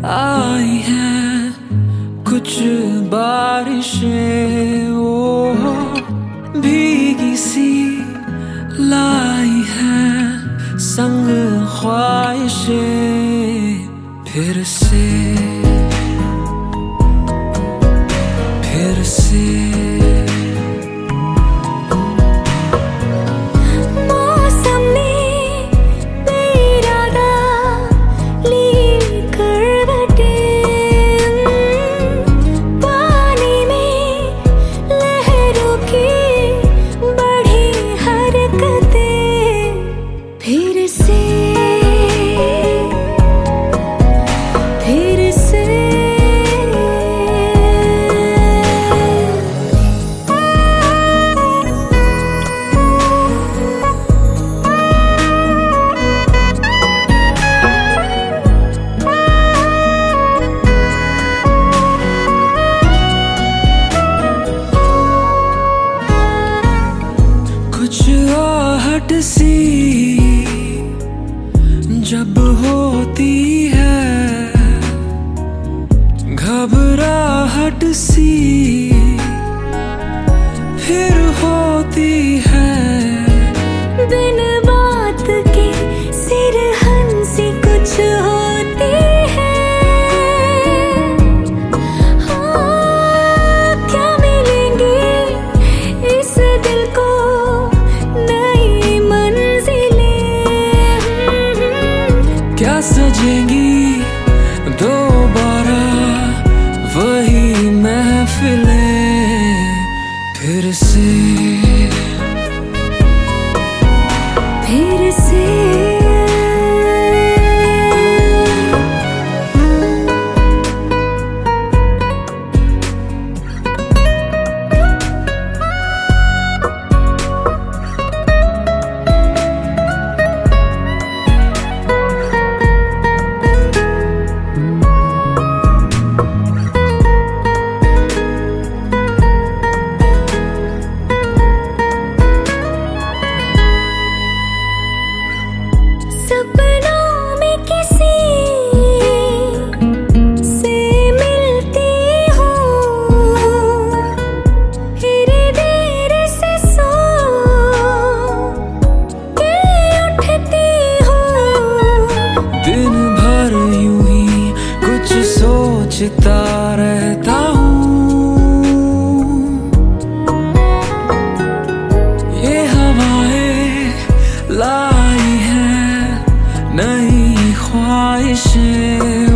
आई हैं कुछ बारिशें, ओ भीगी सी लाई हैं संग ख्वाहिशें फिर से आहट सी जब होती है, घबराहट सी फिर होती है, बिन बात के सिरहन सी कुछ होती है। हाँ, क्या मिलेंगी इस दिल को क्या सजेंगी दोबारा वही महफिलें फिर से। सपनों में किसी से मिलती हूँ, फिर देर से सो के उठती हूँ। दिन भर यूं ही कुछ सोचता रहता हूँ, ये हवाएं लाई हैं नई ख्वाहिशें।